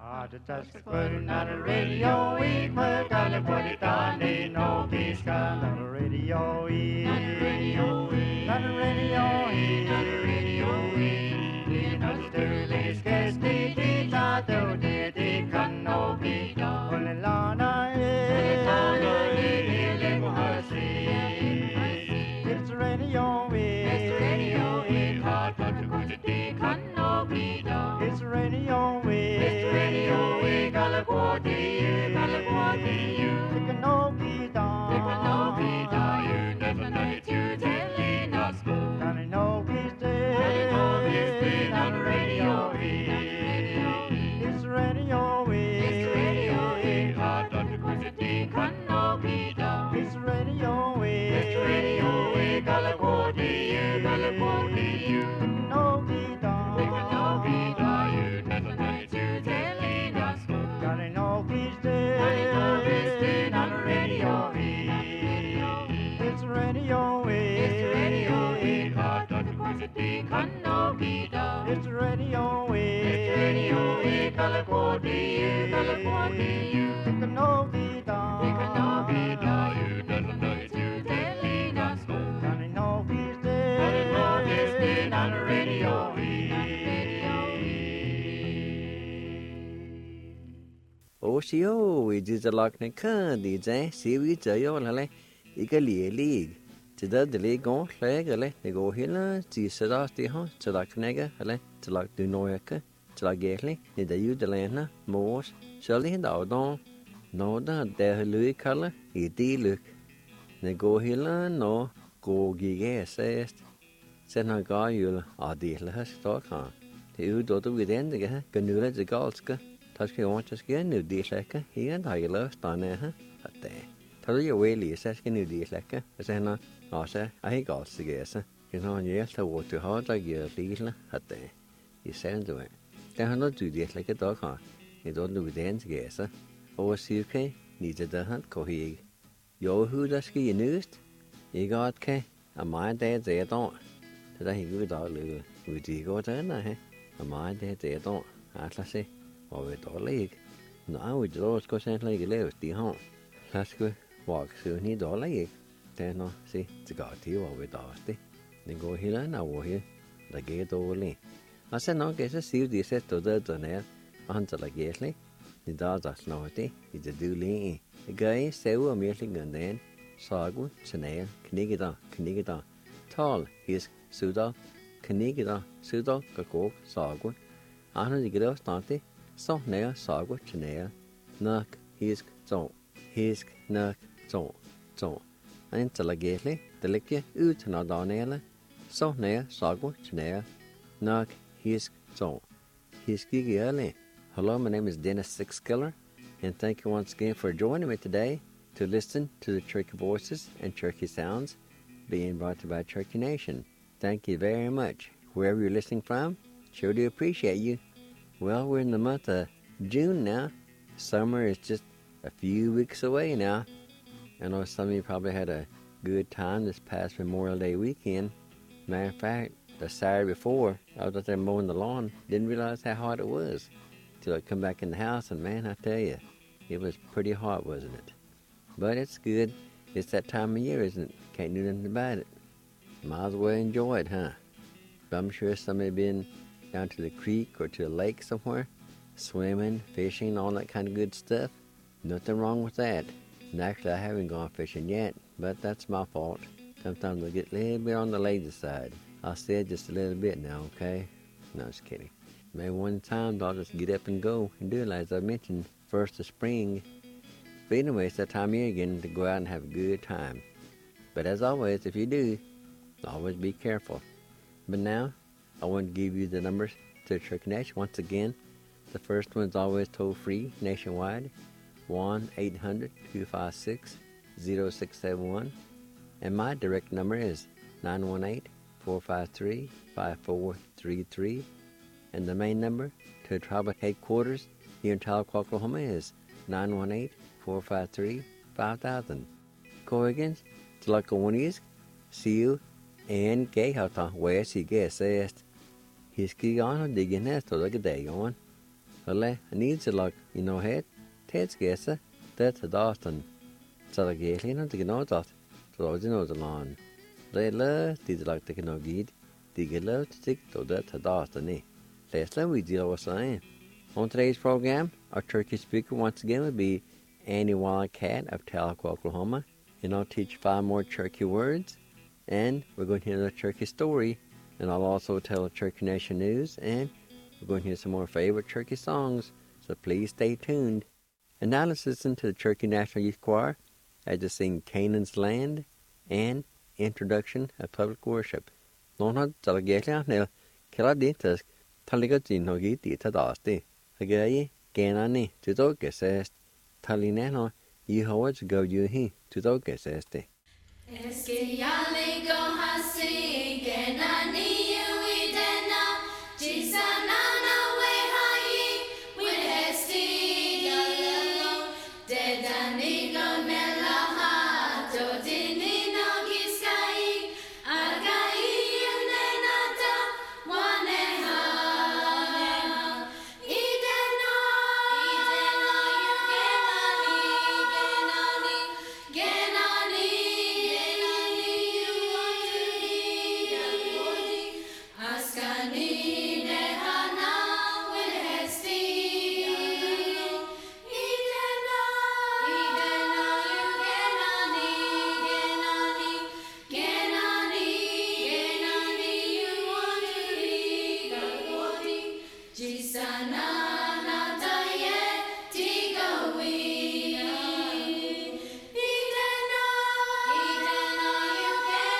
the touch the putting on the radio, we put on the put it on the no peace on the radio, on the radio, on the radio, on the radio, in the sturdy sketch, the tato, the canopy, on the lana, it's the radio, it's the radio, hot but the good the canopy, it's the radio, it's the radio, California, you can no be down, you never know it, you telling us, and I know he's dead, on the radio, it's the radio, it's the radio, hot but the good the canopy, it's the radio, California, you can no be down, you never know it, you telling us, and I know he's dead, on the radio, it's the radio, hot but the good the canopy, it's the radio, California, you can no be down, you never know it, you telling us, and I know he's dead, on the radio. Osio, we did the lock neck, the Jay, see we Jayo, Eagerly league. To the league on flag, they go here, to set off the hunt, to like nigger, to like do noyaka, to like gately, in the Udalana, Moors, Shirley and Aldon, no, there Louis color, he did look. They go here, no, go gig, says, send her guy, you'll, deal her stock, huh? The daughter within the Ganula the Galska, touch you want to skin, new dish like he and I love Stana, at there. Tell you, Whaley, says, can you dish like a, as I know. I say, I got to guess. You know, yes, I walk too hard like you're legal at there. You send to it. They have not do this like a dog, huh? You don't do the ends guess. Or CK needed the hunt cohig. Yo, who does he newest? You got K, a mind there, they don't. Did I go dog, Lou? Would you go there, eh? A mind there, they don't. Atlasy, or with all league. Now we just go send like a live, the home. Let's go walk soon, need all league. Then no, see, it's got you over dusty. Then go here and over here. The gate only. I said, no, guess I see this set to the tunnel. Until I guess, the dogs are snorty, it's a duly. The guy several meeting and then Sagu, Chanel, Knigida. Tall, his Suda, Knigida, Suda, Kakok, Sagu. Anna the girl started, so nail, Sagu, Chanel, Nuck, his so, his nuck, so. Until I get the liquor ut and Donella, so near, Sagu, Chanel, Nuck, his so. His giggy early. Hello, my name is Dennis Sixkiller, and thank you once again for joining me today to listen to the Cherokee voices and Cherokee sounds being brought to you by Cherokee Nation. Thank you very much. Wherever you're listening from, sure do appreciate you. Well, we're in the month of June now. Summer is just a few weeks away now. I know some of you probably had a good time this past Memorial Day weekend. Matter of fact, the Saturday before, I was out there mowing the lawn, didn't realize how hot it was. Till I come back in the house, and man, I tell you, it was pretty hot, wasn't it? But it's good. It's that time of year, isn't it? Can't do nothing about it. Might as well enjoy it, huh? But I'm sure somebody been down to the creek or to the lake somewhere, swimming, fishing, all that kind of good stuff. Nothing wrong with that. And actually, I haven't gone fishing yet, but that's my fault. Sometimes I get a little bit on the lazy side. I'll say it just a little bit now, okay? No, just kidding. Maybe one time I'll just get up and go and do it, as I mentioned, first of spring. But anyway, it's that time of year again to go out and have a good time. But as always, if you do, always be careful. But now, I want to give you the numbers to the Cherokee Nation once again. The first one's always toll-free nationwide, 1-800-256-0671. And my direct number is 918-453-5433. And the main number to the tribal headquarters here in Tahlequah, Oklahoma is 918-453-5000. Corrigans, Tlakawanisk, Seal, and Gayhata, where she gets asked. His key on digging nest to look at day on. Lale, needs a lock, head, Ted's guessa, that a Dawson. So the Gatlin to know that, so the lawn. They love the lock to no guide, the love to stick to that a Dawson. Let's let we deal with saying. On today's program, our turkey speaker once again will be Annie Wildcat of Tahlequah, Oklahoma. And I'll teach 5 more turkey words. And we're going to hear the turkey story. And I'll also tell the Turkey Nation news. And we're going to hear some more favorite turkey songs. So please stay tuned. And now let's listen to the Turkey National Youth Choir as they sing Canaan's Land and Introduction of Public Worship. Nona Zalagetla Nel Keladitas Taligotino Giti Tadasti. Again, Ganani to Dogesest Talinano Yehovah's go you he to Dogeseste. Eskiyale go hasi Ganani Uidena Jisanana Wehai Winhesti Galelo Dedani go Melaha Dodini no Giskai Agai Nenata Waneha Idena Genani Askani Nehana Winhesti Idena Genani you want to read Galwadi Jisana Nataye Tigawi Idena you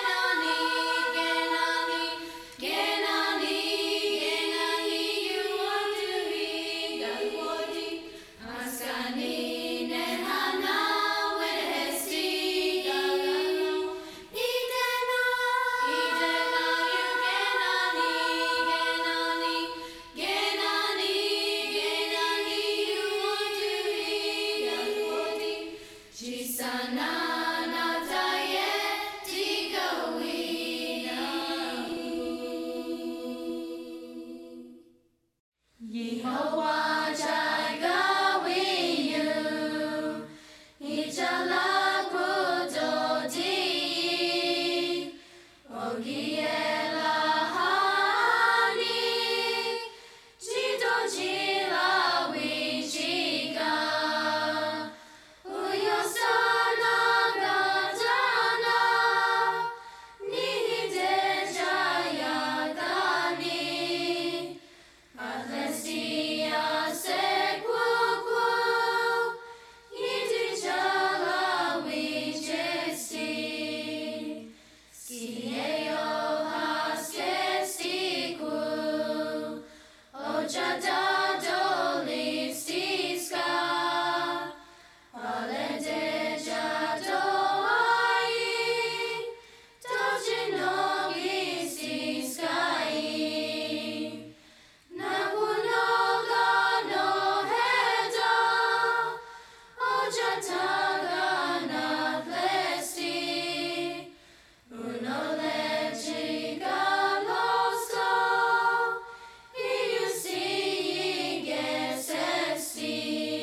Genani you want to read Galwadi Askani Nehana Winhesti Galalo Idena you Genani you want to read Galwadi Jisana Nataye Tigawina Yehovah Jireh with you, Ijala Kudodi, Ogiela Hani, Jido Jila Wichiga, Uyosana Gadana, Nihide Jayagani. Atlesia sequoco, Yidijala wijesti, Skieo haskestiku, Ojada dolistiska, Aledeja doai, Dojinogistисkai. Nabunoga no heda, Ojataga na plesti, Uno legiga losto, Iusi gesesti.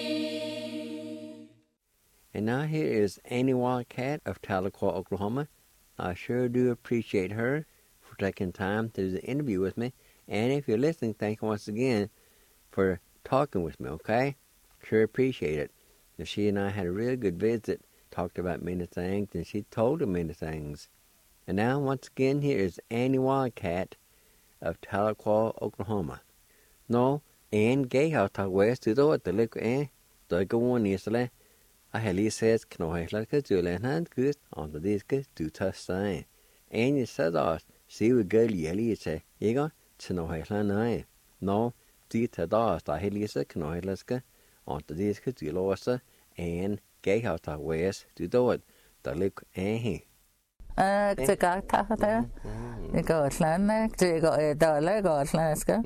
And now here is Annie Wildcat of Tahlequah, Oklahoma. I sure do appreciate her for taking time to do the interview with me. And if you're listening, thank you once again for talking with me, okay? Sure appreciate it. And she and I had a really good visit, talked about many things, and she told me many things. And now, once again, here is Annie Wildcat of Tahlequah, Oklahoma. No, en gay ta west to the liquor the go on yesterday. I had Lee says, can I like a Julian hand good on the disc to touch sign. And you said, see we girl yelly, say, you got to know Highland. No, see to das, I had Lisa, can I let's go on the disc to Losa and gay ta west to do it. The liquor he. Te ka ta ta. Ni go Highland, te go dollar go Alaska.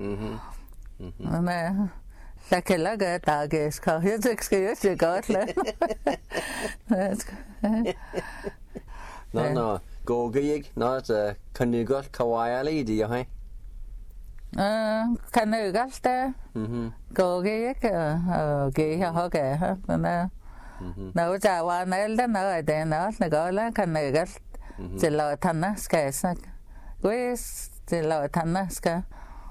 Sakelaga tages ka hier excuse you got No, go gig, not a can you got kawaii lady, hey? Kan du galte? Gå gik gik ha ga na. Nå ja wa na elda na de na na ga la kan du galt. Til la tanna ska sak. Ques til la tanna ska.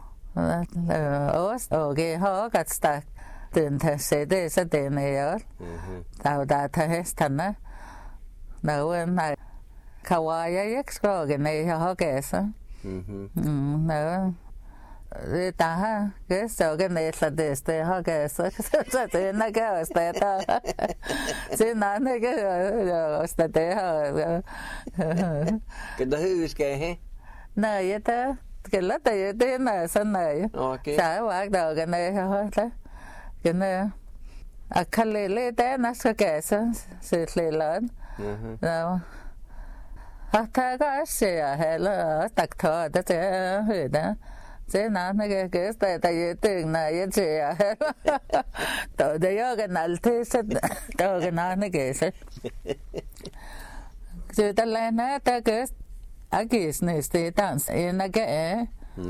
Os ge ha gat stak. Den ta se det så den er. Tao da ta hestanna. Nå na kawaya yak ska ge nei ha ga sa. Nå ta ha cái số cái này là để để họ cái số cái nó cái để ta chỉ nói này cái để họ cái đó hư cái hết này vậy ta cái lớp này thế này sân này trái hoạt đầu cái này họ thế cái này à khăn lê thế nó sẽ cái sẽ lê lớn rồi họ thấy có gì à hay là tắc thọ đó thế hư đó thế nào cái tại tiền này vậy chị à tôi đây cái nào thế sao tôi cái nào cái sao chứ ta lên nó ta cái cái này sẽ tạm sẽ nó cái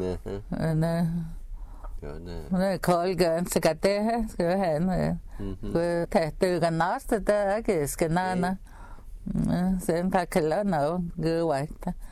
nè coi cái sẽ cái thế cái hẹn cái thế từ cái nó sẽ ta cái nào nó sẽ ta cái nào cứ vậy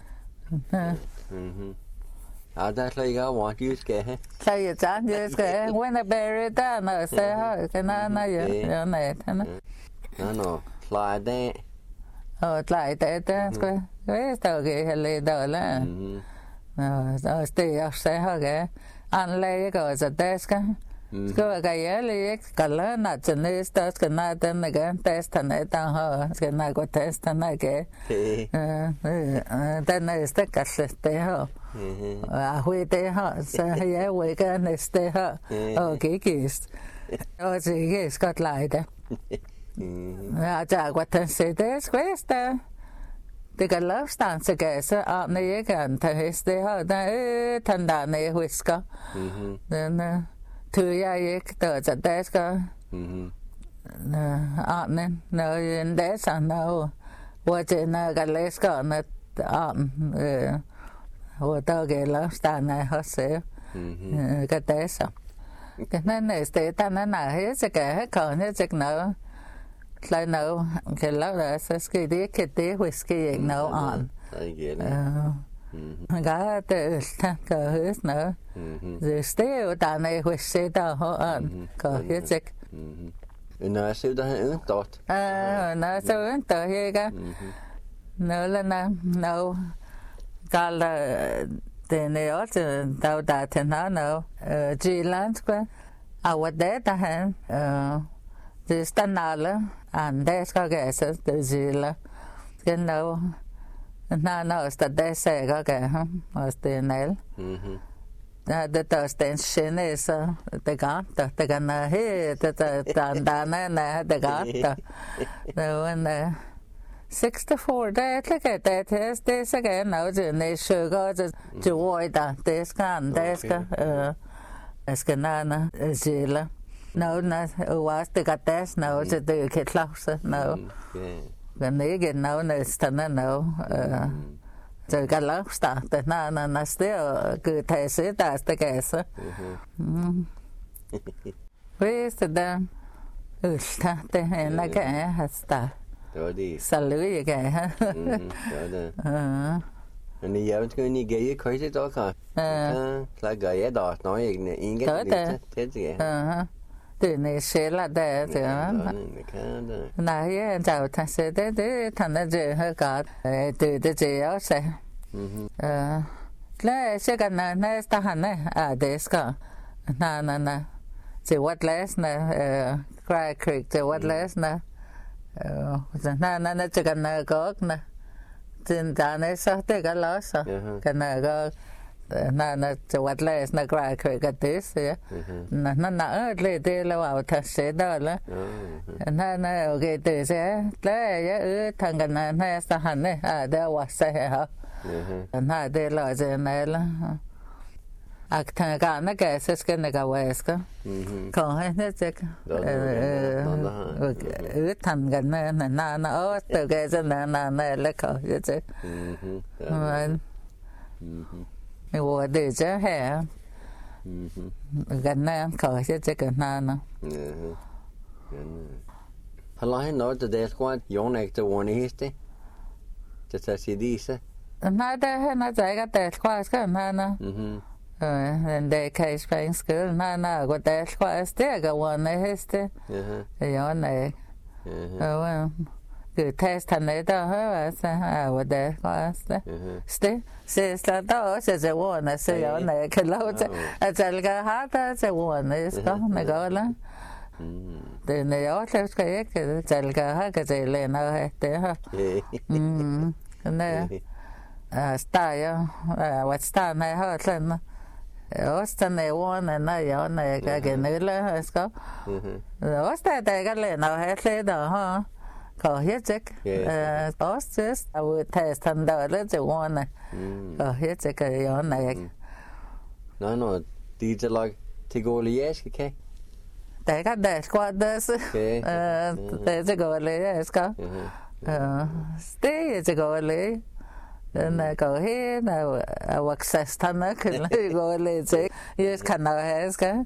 đó là cái want use cái hết Say chán như cái when a berry ta nó sẽ hỏi cái nó vậy này thế nó lại đấy lại thế cái tờ cái hệ đó là rồi thì sẽ hỏi cái anh lấy cái gì test cái lấy cái là nó chỉ là test cái nào tên cái test này ta hỏi cái nào có test này cái tên này sẽ cái thế hỏi huy tế họ sẽ hay huy cái này tế họ cái gì cái Scott lại đó chả qua thân sẽ tế questa thì cái lớp stand sẽ cái sẽ này cái thằng tế họ ta thằng đàn này whisker nên thứ ai cái tờ chặt tế cái nên nó để sang đâu qua trên cái lấy cái nó hồ tơ cái lớp stand này họ sẽ cái tế sao cái này tế ta nó nào hết cái còn hết chắc nữa lại nấu cái lớp là sẽ cái tế whisky nấu on gà tế ta có hết nữa rồi tế ta này whisky ta họ on có hết chắc nó sẽ đó ứng tốt nó sẽ ứng tốt hết cả nó là nấu cả là thế này ở trên tàu ta thế nào nấu G Land quá à vậy đấy ta hẹn thì standard anh đấy cái sẽ từ gì là cái nấu nó standard sẽ cái ở trên này the Thursday shine so the got the gonna he the dana na the got the when 64 day cái that is this again now the sugar the void this can this es que nana zila no na was the got this no the kid close no cái này cái nào này stana no rồi cái lớp start từ na still cứ thế sẽ ta sẽ cái sự với sự đó ta thế là cái hasta rồi đi salu vậy cái ha rồi anh giờ cái này cái khởi sẽ đó cả là cái đó nói những cái thế gì từ này sẽ là để thì này chào thằng sẽ để thằng nó chơi hơi cả từ từ chơi sẽ là sẽ cái này ta hẳn này để ska na chơi what less na cry creek chơi what less na chơi cái này có na trên ta này sao thế cái đó sao cái này có na chơi what less na cry creek cái thế sẽ na lấy thế là vào thật sẽ đó là na ok từ sẽ lấy thằng cái này ta hẳn này để vào sẽ hả na để lại cái này là thằng cái này cái sẽ cái này cái West còn hay nữa chứ thằng cái này na ở từ cái chân na là có chứ mình để chứ hè gần nè khỏi chứ gần nè nó Halla nó từ đây qua yon này từ one histe từ từ gì đi sao nè đây nó chạy cái tết qua cái nè det kan spela skull när går det ska stega one histe ja nej ja cái test này đó hả sao det ska se sta đó se one se ja nej cái lâu cái cái hát se one ska này gọi là det này ja det ska cái cái hát cái lên nó hết ha nej style vad này hör sen Ostane one na yo na ka genela ska. Osta ta ga le na he da ha. Ko hietsek. Ostes I would test and da le je one. Ko hietsek yo na. No di je lag til gå lige ke. Ta ga da ska da se. Ta je go le ska. Ste je go le. Nè cậu hết là hoặc sạch thân á khi nó gọi là chế như khả năng hết cả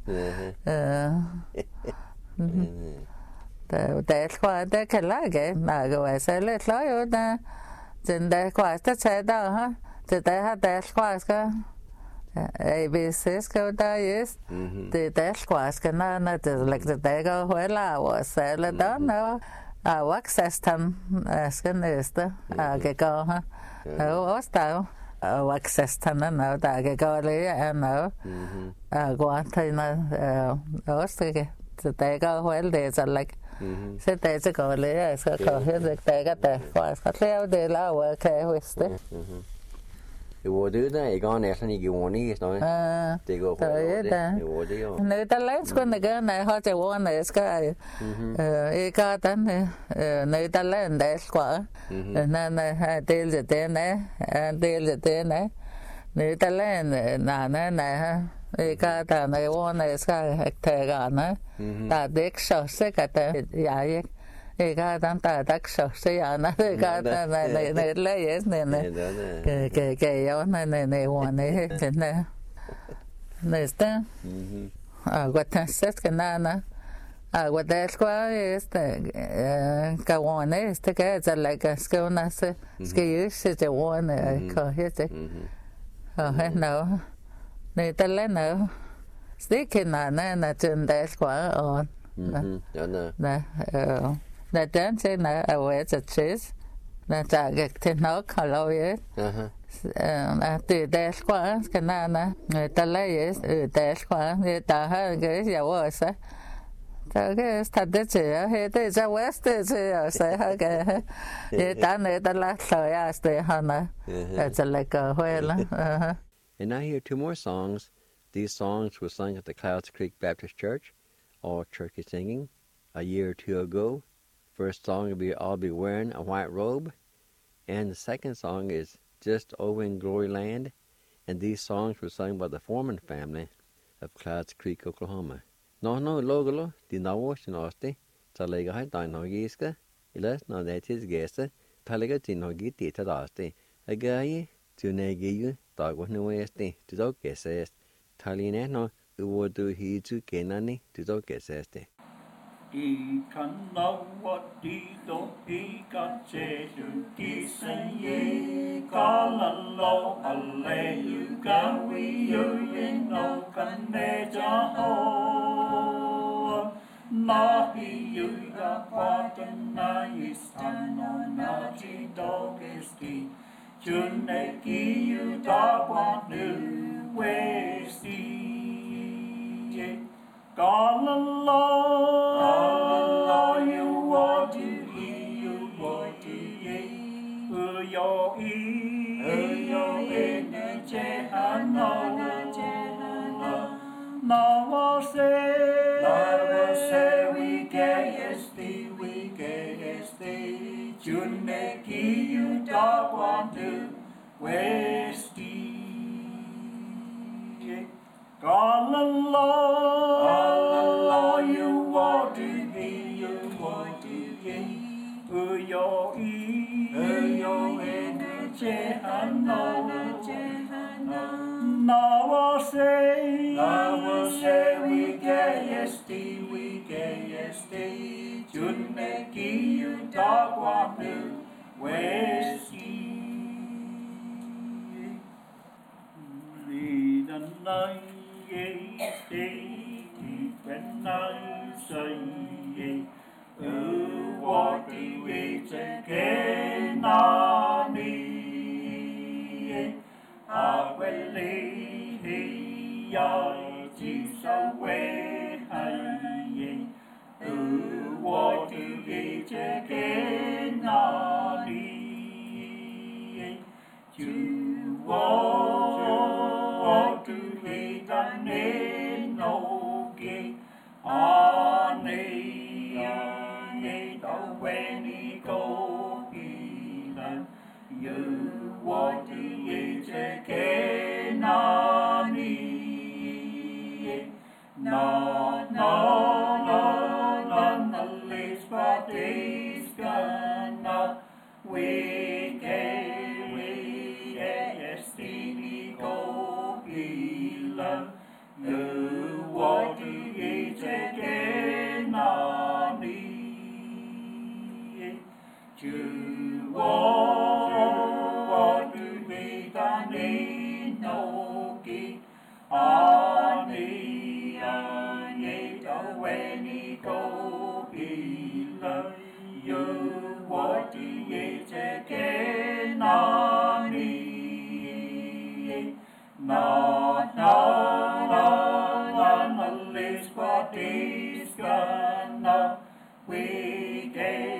để qua để cái lá cái mà gọi sẽ lấy lối ở đó trên đây qua tất sẽ đâu ha từ đây ha để qua cái ABC cái đó yes từ đây qua cái nó từ lại từ đây có phải là sẽ là đó nó hoặc sạch thân cái này đó cái câu ha Osta access tanna no da ke gole no go tanna osta ke te ga hol de za like se te se gole se ko he de te ga te ko sa leo de la wa ke wiste det var det der ikke on er ikke ordentlig så det går det var det jo ne ta le sko ne ga ne ha te wa ne ska e ka tan ne ta le de sko na ha del de te ne del de te ne ta le na ha e ka ta ne wa ne ska te ga na ta de so se ka te ya ye e ka tan ta tak so se ya na e ka ta ne le yes ne que yo ne wa ne ne sta guata set que nana guata squa ka one que es la que es que una se es que yo se te one ko hete no ne ta le no stick na tun da squa on na dance na away to cheese na ta get te no color yes từ đây qua cái nào người ta lấy từ đây qua người ta hay cái gì vậy sao cái thật đấy chứ hay đấy cho west chứ sao hay cái người ta lấy thời à để hả nè cho lại cái hơi là And now here two more songs. These songs were sung at the Clouds Creek Baptist Church, all turkey singing, a year or two ago. First song will be I'll Be Wearing a White Robe, and the second song is Just Over in Glory Land, and these songs were sung by the Foreman family of Clouds Creek, Oklahoma. No, logolo, di nawosh nosti, talega hai dinogiska, ilas no netis gesta, talega dinogi tita dasti, agayi, tunegiyu, dagwahnuesti, tudo gesest, taline no, uwodu hizu genani, tudo gesesti. I kan nawa dito, I kan cheju kisanye, kalalo aleyu gawi yuyin no kaneja ho, nahi yuya kwatan na istano na jidogesti, juneki yu dagwanu westi. Galala, you want to eat, you want to eat. Uyo in the Jehana, Nawa say, we gayesti, Juneki, you dog want to westi. Galala, you want to be, Uyo in the Jehana, Nawa say, esti we gay esti junne ki you dog wa nu westi lead a night when I say what do we again on me I will lead I just away what do we again on me you what do we done in no gate on me when he go healing you what do you again on me no the least but this gonna we can we destiny go healing you what do you again on me you what do we done in no gi on me when he go healing you what do you again on me no the least but this gonna we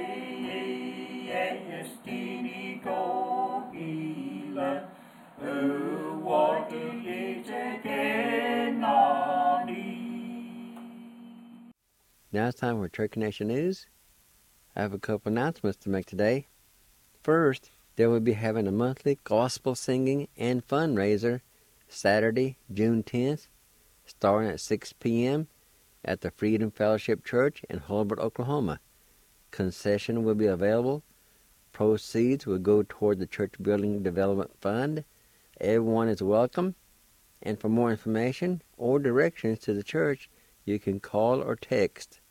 destiny go healing what do you again on me. Now it's time for Church Connection News. I have a couple announcements to make today. First, they will be having a monthly gospel singing and fundraiser Saturday, June 10th, starting at 6 p.m. at the Freedom Fellowship Church in Hulbert, Oklahoma. Concession will be available. Proceeds will go toward the Church Building Development Fund. Everyone is welcome. And for more information or directions to the church, you can call or text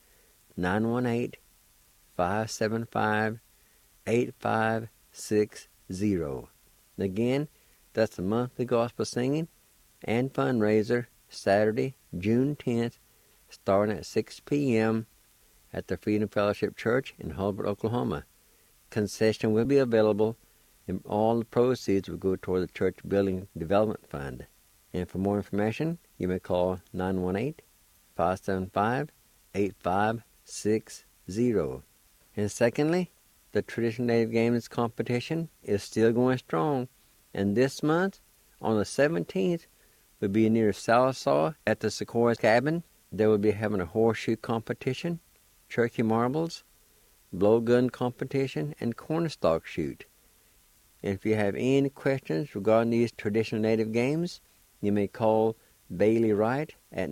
918-575-8560. Again, that's the monthly gospel singing and fundraiser Saturday, June 10th, starting at 6 p.m. at the Freedom Fellowship Church in Hulbert, Oklahoma. Concession will be available, and all the proceeds will go toward the Church Building Development Fund. And for more information, you may call 918-575-8560. And secondly, the Traditional Native Games competition is still going strong, and this month, on the 17th, will be near Sallisaw at the Sequoia Cabin. They will be having a horseshoe competition, turkey marbles, blowgun competition, and cornstalk shoot. And if you have any questions regarding these traditional native games, you may call Bailey Wright at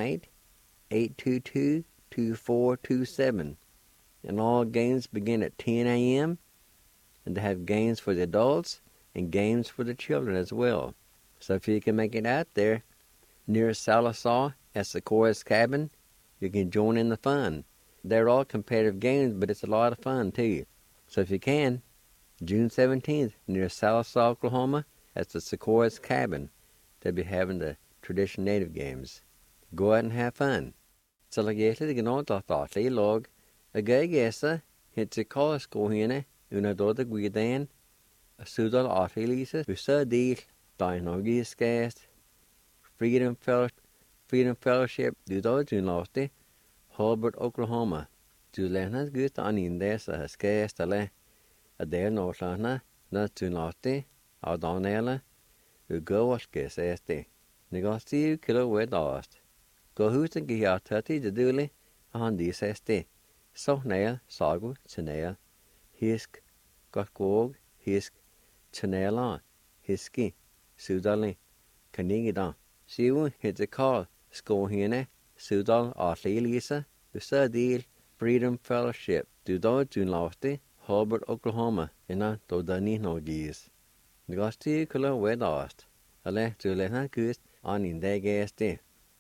918-822-2427. And all games begin at 10 a.m. and they have games for the adults and games for the children as well. So if you can make it out there near Sallisaw at Sequoia's Cabin, you can join in the fun. They're all competitive games, but it's a lot of fun too. So if you can, June 17th near Sallisaw, Oklahoma at the Sequoia's Cabin, they'll be having the traditional native games. Go out and have fun. Så laget det gnå dottatli log, a gay gessa, hit the college school hene, una dota guidan, a sudal artilisa, usa deal, dynogis cast, Freedom Fellowship, du dodge losti, Hulbert, Oklahoma. Du lehnas gut anin dessa skastale, a del nortlana, na tunati, a donela, ugowaskes este. Negostiu kilo wedast. Go husen giatati de duli, handis este. Sohnea, sagu, tsenea, hisk, gotgog, hisk, tsenela, hiski, sudali, kanigidan. Siwu hit the call, skohine, sudal artilisa, usadil, Freedom Fellowship, du losti, Hulbert, Oklahoma, ina do dani no gis. Negostiu kilo wedast. Ale du lehna gust anin degeste.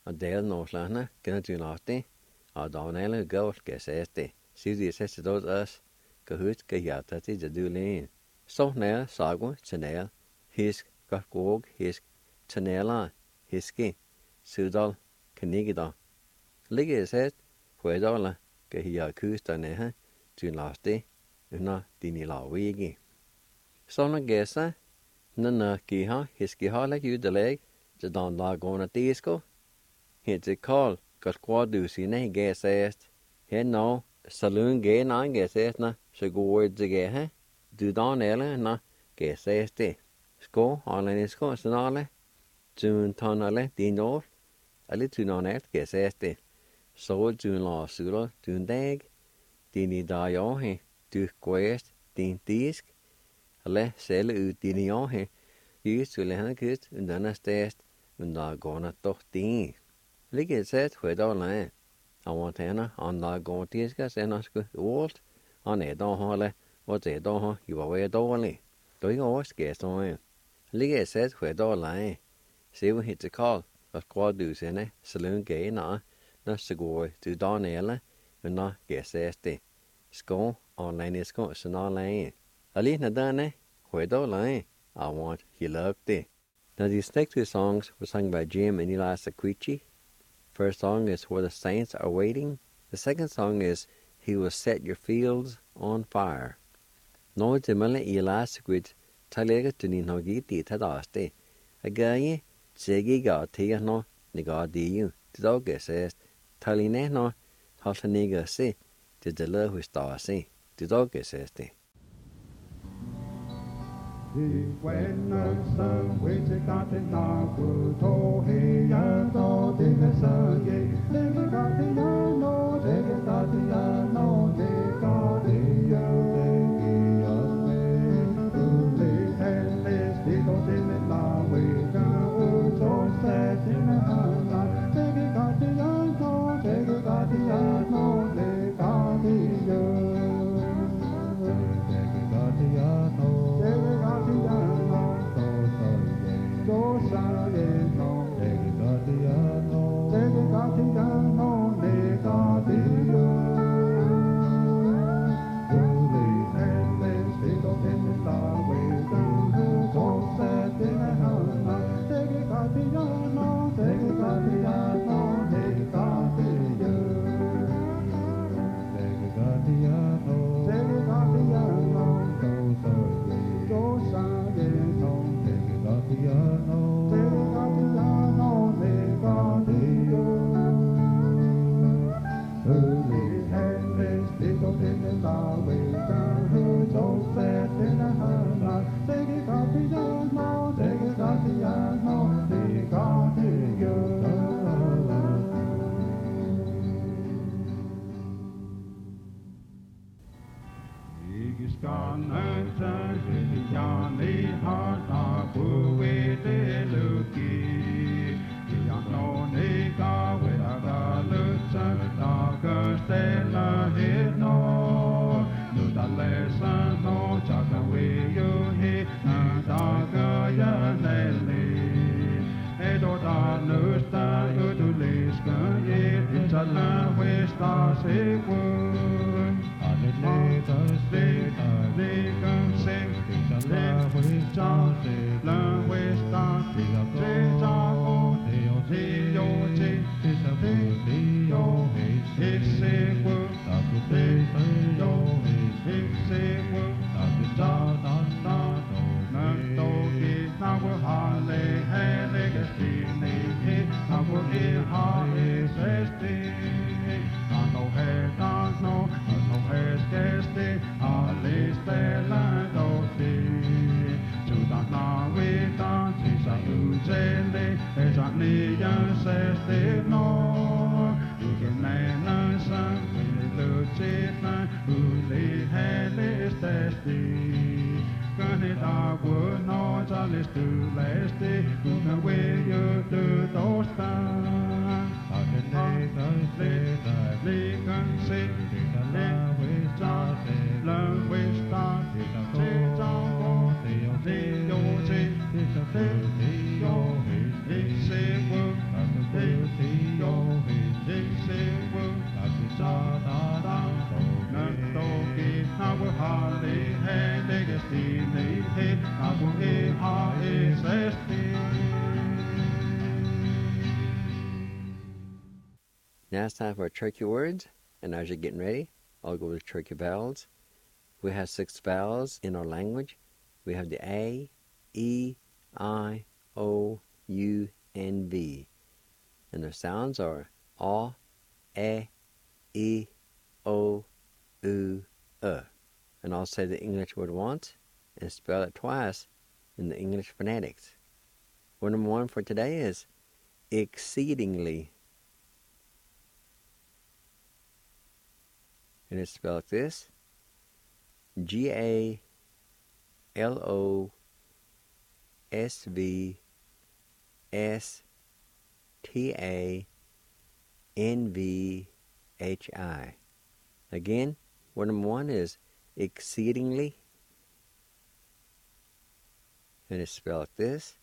a del no slana gonna do nothing a donale go get este Susie says to those us kahut kayata ti do lean so na sago chanel his got gog his chanela hiski sudal kanigida lige says huedola ke hiya kusta ne ha do nothing una dini la wigi so na gesa na ki ha hiski ha like you the leg the don la gona disco hit the call got quadu si ne gas est he no saloon ge na gas est na so go word the ge ha du don ele na gas est sko online sko sanale jun tonale dino ali tu non et gas est so jun la sulo jun dag dini da yo he du quest din disk alle sele ut dini yo he you skulle han kut undan stest unda gona doch din Lige sett huedala I want henne on la gontiska senasku old on e don hole what e don you away dårlig doing os gæst on Lige sett huedala se we hit the call at quadu sene saloon gay na segoi to donela and na gæst sko online sko sanala ali na dane huedala I want he loved it. Now these next two songs were sung by Jim and Eli Saquichi. First song is Where the Saints Are Waiting. The second song is He Will Set Your Fields on Fire. No timele Eli Saquich talega tunin hogi ti tadaste. Agaye segi ga tia no niga diu. Tidoge says taline no halaniga se to the love who star se. Tidoge says te. When the sun waits a cotton naku to he ya to de the sun ye de cotton no de cotton no de cotton ya de and this de go de la we ga so set in the hand de cotton no de cotton no de cotton ya Now it's time for turkey words, and as you're getting ready, I'll go with turkey vowels. We have 6 vowels in our language. We have the A, E, I, O, U, and V. And the sounds are A, E, O, U, And I'll say the English word once and spell it twice in the English phonetics. Word number 1 for today is exceedingly. And it's spelled like this: GALOSVSTANVHI. Again, word number 1 is exceedingly. And it's spelled like this: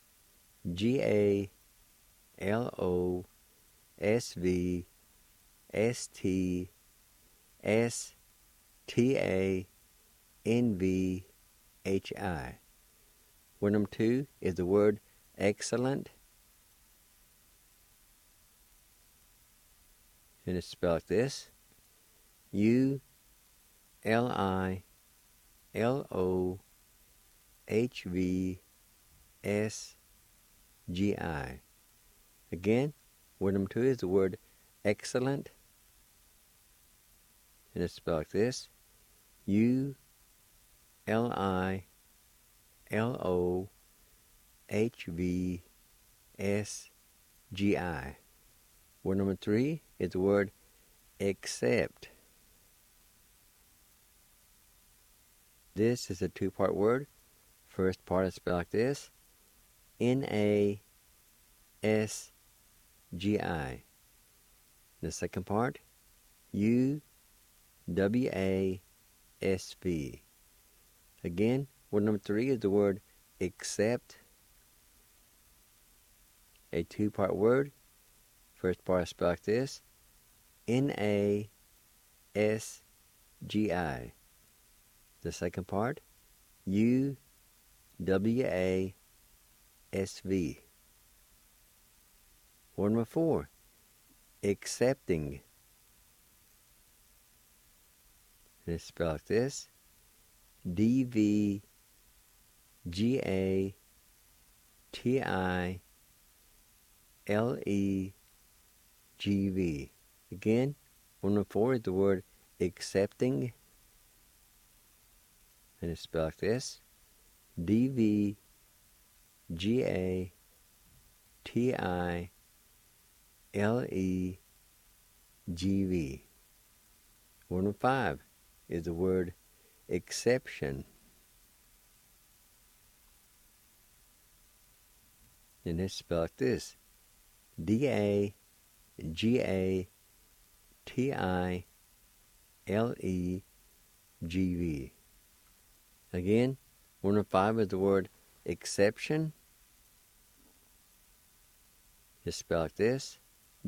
GALOSVSTANVHI. Word number 2 is the word excellent. And it's spelled like this: ULILOHVSGI. Again, word number 2 is the word excellent. And it's spelled like this: ULILOHVSGI. Word number 3 is the word except. This is a 2-part word. First part is spelled like this: NASGI. The second part, UWASV. Again, word number 3 is the word except. A 2-part word. First part is spelled like this: NASGI. The second part, UWASV. Word number 4, accepting. And it's spelled like this: DVGATILEGV. Again, word number 4 is the word accepting. And it's spelled like this: DVGATILEGV. Word number 5 is the word exception. And it's spelled like this: DAGATILEGV. Again, word number 5 is the word exception. It's spelled like this: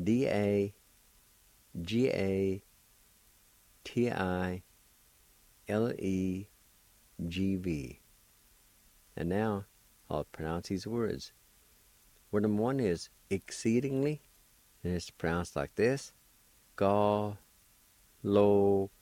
DAGATILEGV. And now I'll pronounce these words. Word number 1 is exceedingly, and it's pronounced like this: Ga, lo,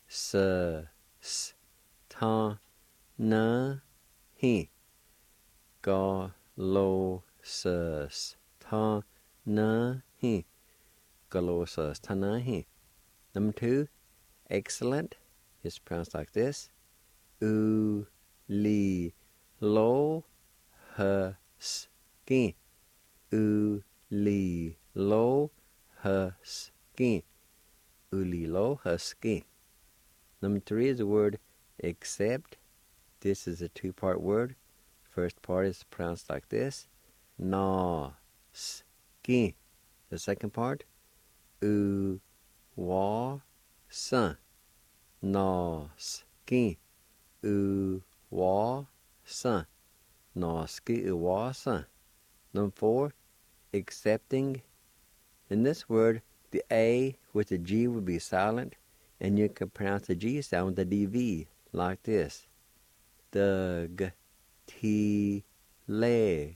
s, ta, na, hi. Ga, lo, s, ta, na, hi. Ga, lo, s, ta, na, hi. Number 2, excellent, is pronounced like this: U, li, lo, s, ki. U, li, lo, s, ki. U, li, lo, s, ki. Number 3 is the word except. This is a 2-part word. First part is pronounced like this: na, ski. The second part, u, wa, san. Na, ski, u, wa, san. Na, ski, u, wa, san. Number 4, accepting. In this word, the A with the G would be silent, and you can pronounce the G sound with the DV like this: Doug T leg.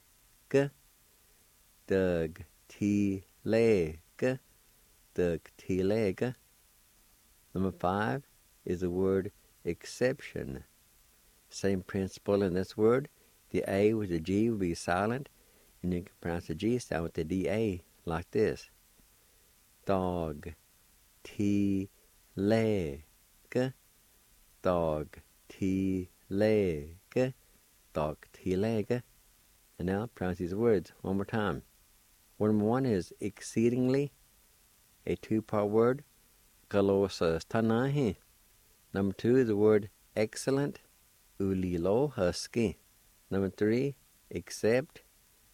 Doug T leg. Doug T leg. Number 5 is the word exception. Same principle in this word. The A with the G will be silent, and you can pronounce the G sound with the DA like this. Dog T leg. Dog T leg. Dog T leg. And now pronounce these words one more time. Word number 1 is exceedingly, a 2-part word. Galosas tanahi. Number 2 is the word excellent. Ulilo husky. Number 3, accept.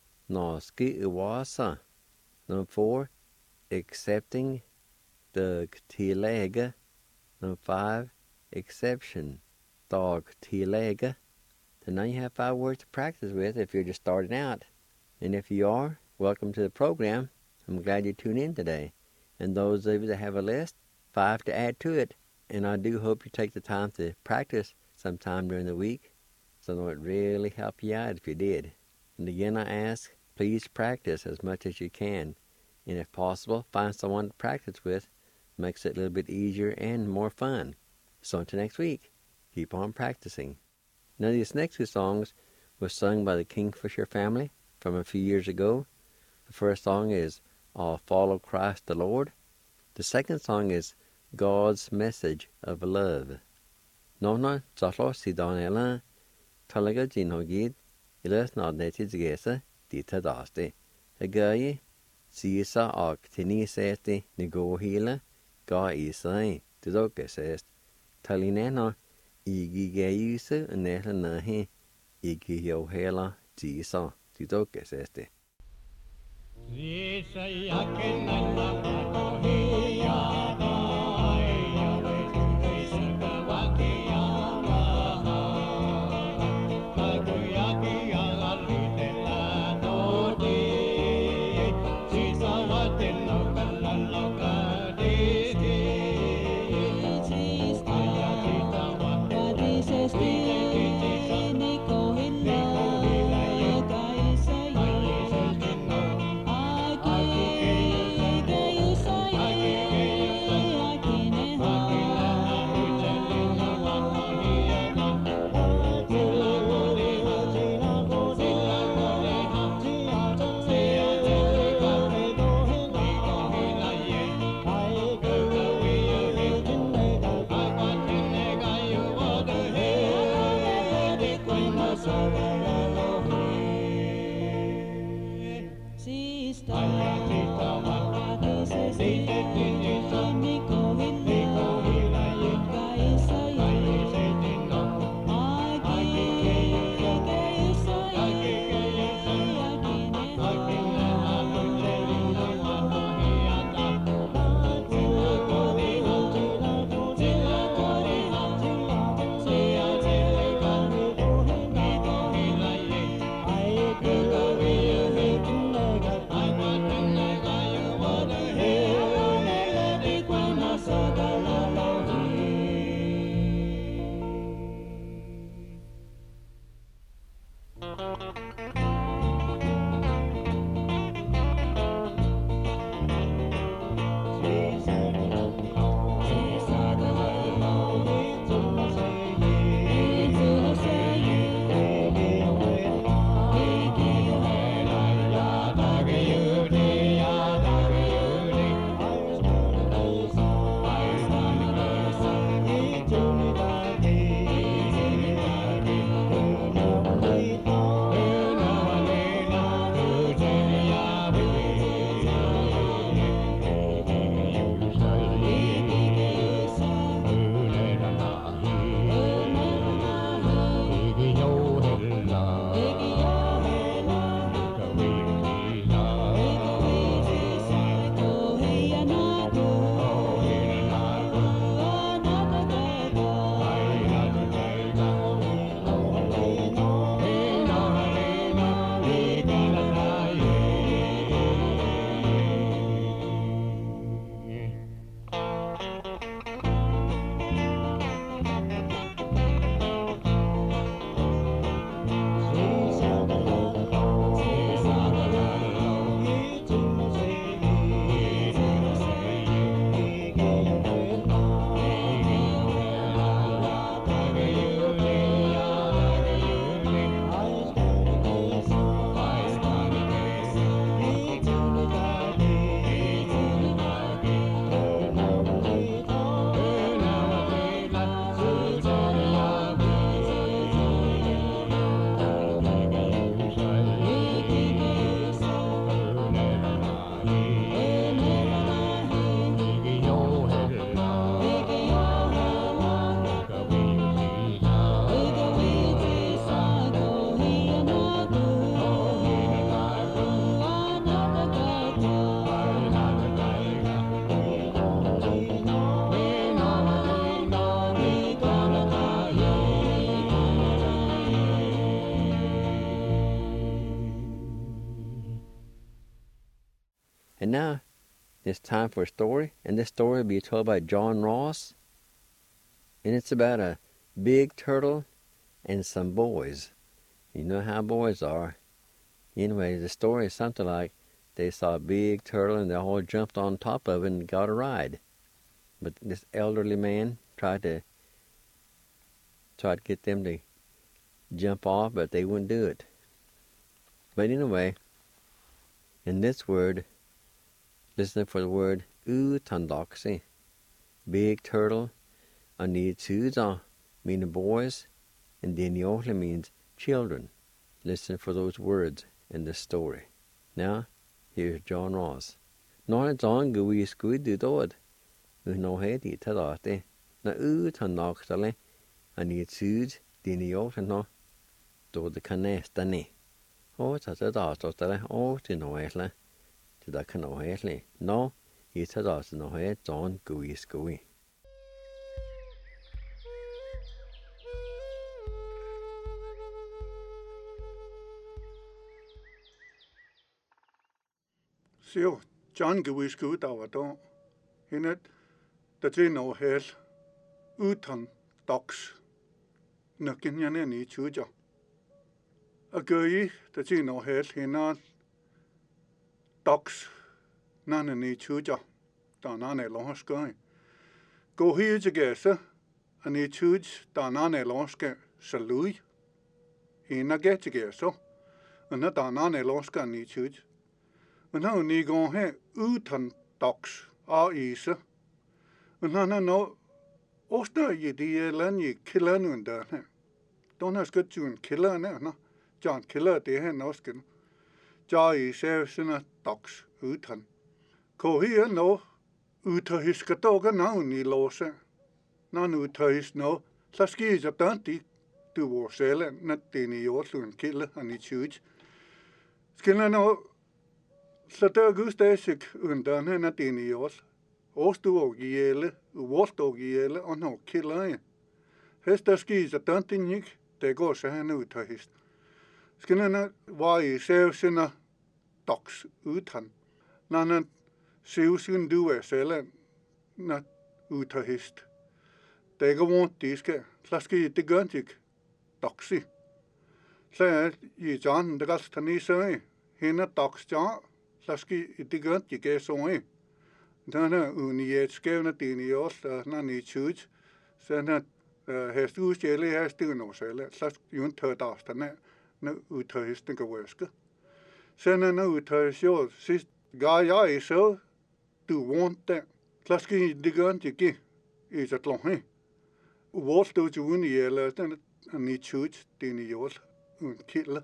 Noski uwasa. Number 4, accepting. Dog tilega. Number 5, exception. Dog tilega. So now you have 5 words to practice with if you're just starting out. And if you are, welcome to the program. I'm glad you tuned in today. And those of you that have a list, 5 to add to it. And I do hope you take the time to practice sometime during the week. So it would really help you out if you did. And again, I ask, please practice as much as you can. And if possible, find someone to practice with. Makes it a little bit easier and more fun. So until next week, keep on practicing. Now these next 2 songs were sung by the Kingfisher family from a few years ago. The first song is I'll Follow Christ the Lord. The second song is God's Message of Love. Nona Zalo Sidonela Talaga Jinogid Ilas Nodneti Zgesa Dita Daste. Agaye Sisa Og Tinisesti Nigohila Ga Isai Tidokesest Talinena Igi Gayusa Nela Nahi Igi Yohela Jisa Tidokesesti. Ai And now it's time for a story, and this story will be told by John Ross, and it's about a big turtle and some boys. You know how boys are. Anyway, the story is something like they saw a big turtle and they all jumped on top of it and got a ride. But this elderly man tried to get them to jump off, but they wouldn't do it. But anyway, in this word, listen for the word utandoxi. Big turtle, ani tuza, meaning boys, and diniotli means children. Listen for those words in this story. Now, here's John Ross. Nó John gui skui du dod. No hedi tadate. Na utandoxale, ani tuz, diniotli no. Do the canestani. O tadastotale, o tinoetle. To the canoetle. No, he tadas no he John gui skui. So, John gui skui dawato. Hinet, the no hell, utan dox. Nukin ni chuja. A gui, the no hell, hina dox. Nana ni chuja. Danane lonske. Go here to guess, and he chuj danane lonske salui. Hina get to guess, and not danane lonska ni chuj. And now ni go he utan dox a isa. And now no osta ye die len ye killen under. Don't ask good to killer no. John killer de he no skin. Jai sevsina dox utan. Ko here no uta his katoga now ni lose. Nan uta his no. Saski is a tanti to war sell not dini yosun killer and it's huge. Skin no. Sata gustasik undan hena dini yos. Ostu og yele, wost og yele, og no killer. Hesta skis a tantinik, det går så hen uta his. Skin var I sevsina dox utan. Nanan sevsin du selv na uta hist. Det går vant diske. Slaski det gøntik doxi. Så I John det galt tani så hena dox ja. Slaski det gøntik er så Dana uniet skævna dini os na ni chuj. Så na hestu stjæle hestu no selv. Slask jun tødastane na uta hist den gøske. Så na uta sjå sidst ga jeg så du vant Slaski det gøntik I det longe. What do you win yellow and ni chuj dini yos killer.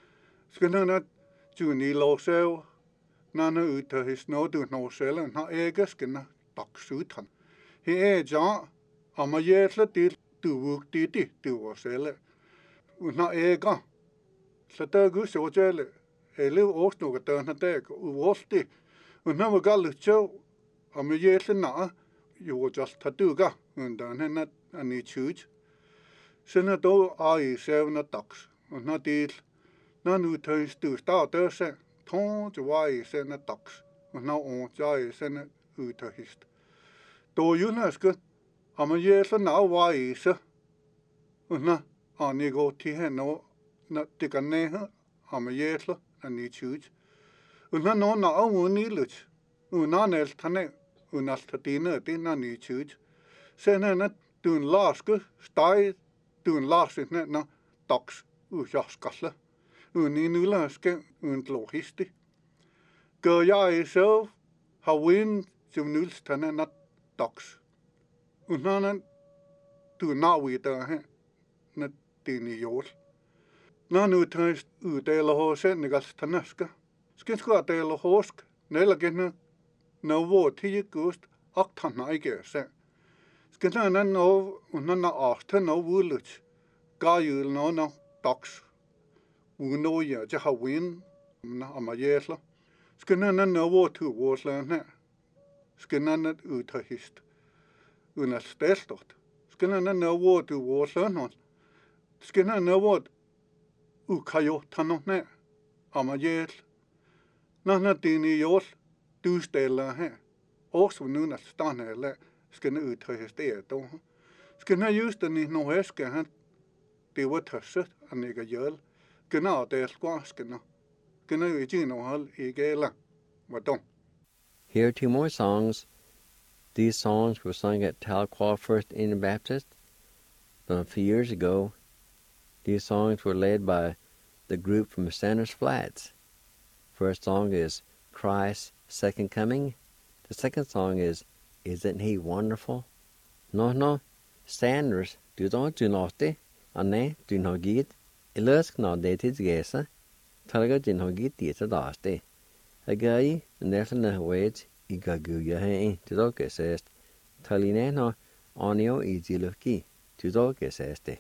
Skinna juni lo sel nana uta his no do no sel and ha egaskinna doxutan. He ja ama yetla til du work diti du was sel. Na ega. Sata gus ojele ele osno gatan ha tag uosti. Na magal cho ama yetla na you just taduga and then and he choose. Senator I 7 ducks, and not deal. None who turns to start there, tons why send a ducks, and now on jay send a uta hist. Do you know, I'm a yes and now why is and not on you go to no, not take a neha, I'm a yes and he choose. And no, now one needless, unan else tane, unastatina, didn't he choose. Send a doen laske, stij, doen laske net na dox, jaskalle. Nu laske, logisti. Go jij zelf, win, zum nulstane na dox. Nanan, doen nou weer daar, net dini jord. Nu thuis, dele hoos en gas tanaska. Skinska dele hoosk, nelagen, no woord hier gust, achtana ik Skinna no unna after no woolage. Gayul no dox. Uno ya ja win na amayesla. Skinna no wo to wasla na. Skinna uta hist. Una stelstot. Skinna no wo to wasla no. Skinna no wo ukayo tano na. Amayes. Na dini yos. du stella her. Også nu når stande eller skal nu udtøje stedet dog. Skal nu just den i noget skal han det var tøsset han ikke gjør. Genau det skal skal nu. Genau i gino hal i gala. Hvad dog? Here are 2 more songs. These songs were sung at Tahlequah First Indian Baptist a few years ago. These songs were led by the group from Sanders Flats. First song is Christ's Second Coming. The second song is Isn't He Wonderful? No, Sanders, du don't do nothing. Anne, du no git. Illusk no dated gesa. Talaga din ho git dieta daste. Agai, nefna wage, igaguya hain, to doke sest. Taline no, onio easy lucky, to doke seste.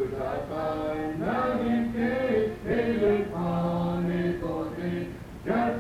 Just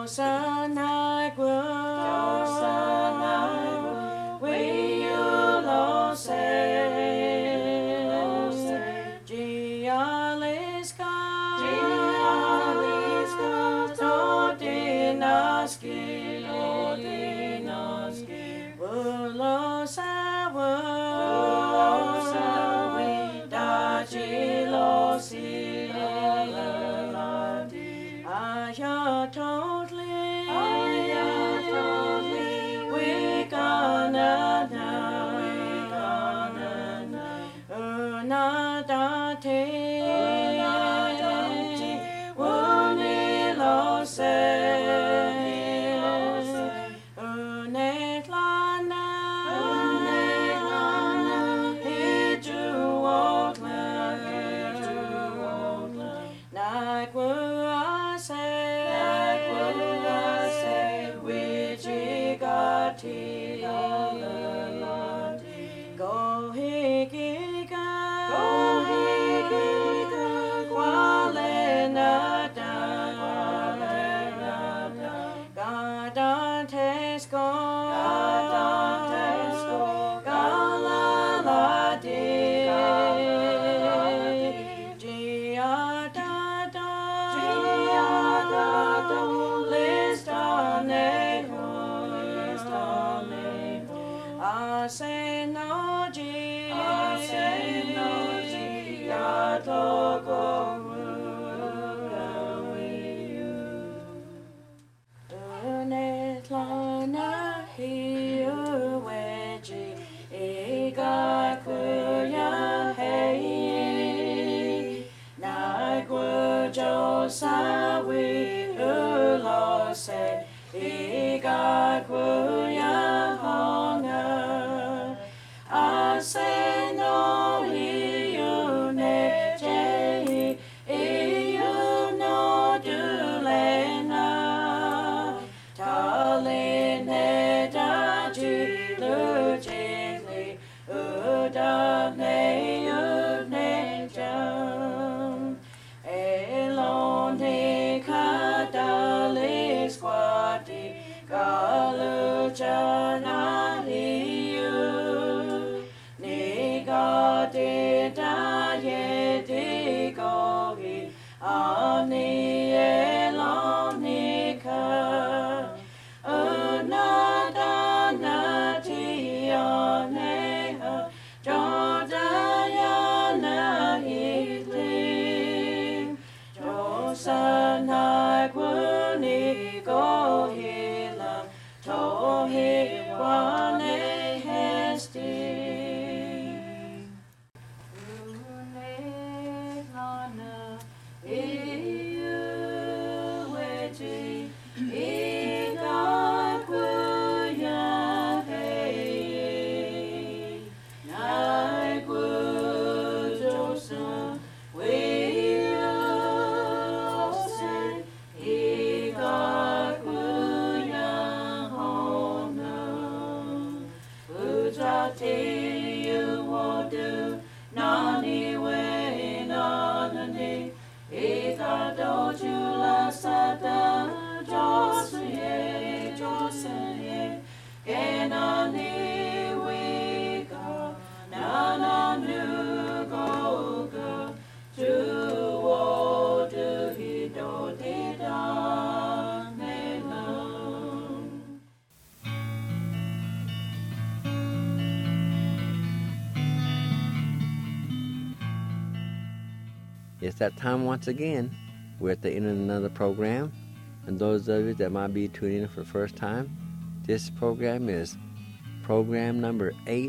It's that time once again. We're at the end of another program. And those of you that might be tuning in for the first time, this program is program number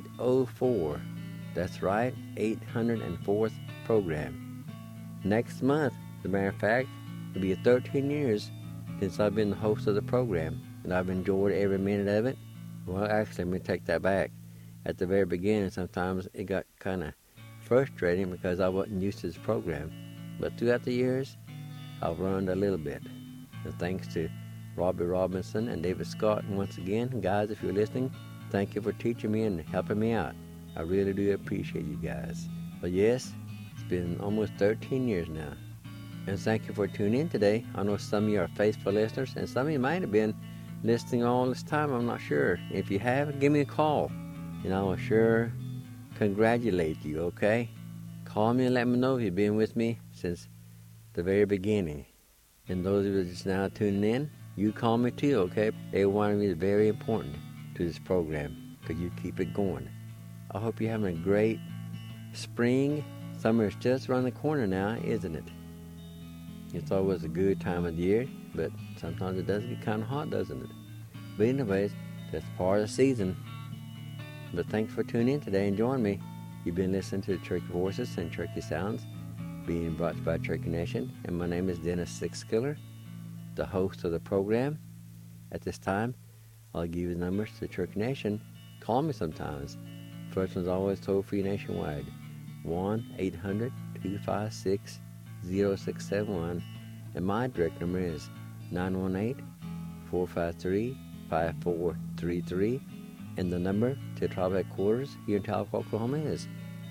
804. That's right, 804th program. Next month, as a matter of fact, it'll be 13 years since I've been the host of the program, and I've enjoyed every minute of it. Well, actually, let me take that back. At the very beginning, sometimes it got kind of frustrating because I wasn't used to this program. But throughout the years, I've learned a little bit. And thanks to Robbie Robinson and David Scott. And once again, guys, if you're listening, thank you for teaching me and helping me out. I really do appreciate you guys. But yes, it's been almost 13 years now. And thank you for tuning in today. I know some of you are faithful listeners, and some of you might have been listening all this time. I'm not sure. If you have, give me a call, and I will sure congratulate you, okay? Call me and let me know if you've been with me since the very beginning. And those of you just now tuning in, you call me too, okay? Every one of you is very important to this program because you keep it going. I hope you're having a great spring. Summer is just around the corner now, isn't it? It's always a good time of the year, but sometimes it does get kind of hot, doesn't it? But anyways, that's part of the season. But thanks for tuning in today and joining me. You've been listening to the Cherokee Voices and Cherokee Sounds, being brought to you by Cherokee Nation, and my name is Dennis Sixkiller, the host of the program. At this time, I'll give you the numbers to Cherokee Nation. Call me sometimes. First one's always toll-free nationwide, 1-800-256-0671, and my direct number is 918-453-5433, and the number to tribe headquarters here in Tahlequah, Oklahoma is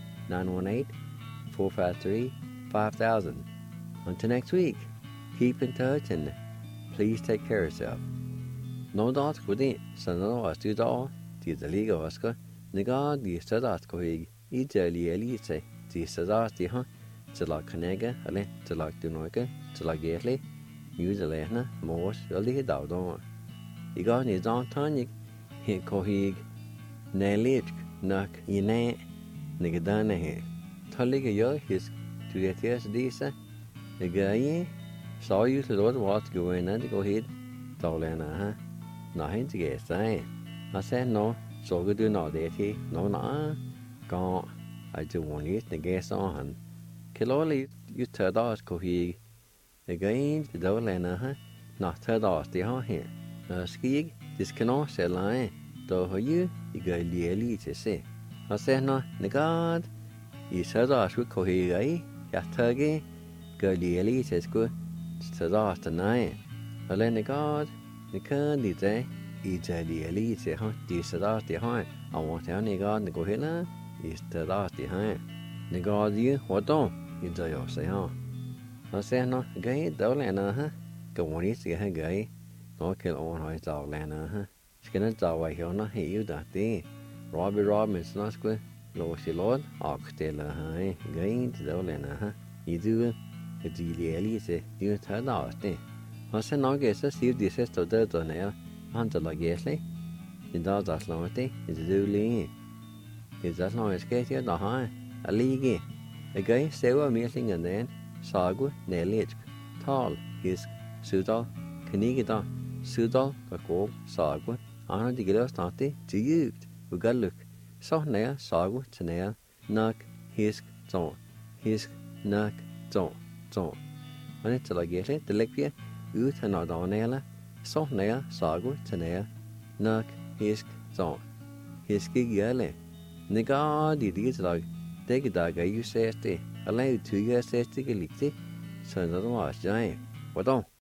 918-453-5000. Until next week, keep in touch and please take care of yourself. No doubt could it, so no as to all, the legal Oscar, Naga, the Sadat Kohig, Italy Elite, the Sadat, the Hunt, to like Canega, Ale, to like Dunoka, to like Gately, New Zealand, Morse, Early Dowdon. You got his own tonic, he Kohig, Nalich, Nuck, Yene, Nigadana here. Tullig a yo, his to get yes, Disa, the guy, saw you to Lord what go in and go ahead, Dolana, huh? Nothing to get, I said no. So good do not that he no gone. I do want it the gas on. Kiloli you turd off cohig. Again the dolana, not turd off the hot here. Skig, this cannot say line. Though you go nearly to say. I said no, the god. You turd off with cohig, ya turgy, go nearly says good. Turd off the night. I let the god, the candy day. Italy Elite, the Sadat the High. I want any god to go here, is the last the high. The god you, what don't? You do your say, huh? I say no, gay, Dolana, huh? Go on, it's a gay. No kill on high Dolana, huh? Skin it away here, not hear you that day. Robbie Robin's not good. Lord, Lord, Oxtail, high, gay, Dolana, huh? You do a Italy Elite, you turn out, eh? I say no, guess I see this is the dirt on there. Hunter like Yesley, the dog that's long is a dooley. Is that long as get here the high, a league. A guy, say what missing and then, Sagu, Nellich, tall, his Sudal, Kanigita, Sudal, Kako, Sagu, Anna the Gillas Tati, to you, who got look. So nail, Sagu, to nail, knock, his, zone, his, knock, zone. When it's like Yesley, the leg here, ut and not on nail. So nail, Sagu, Tanea, Nuck, Hisk, Zon. Hiski yelling. Nigga, did it like, take a dog, you say, allowed 2 years, say, stick a lick, so another was giant. What on?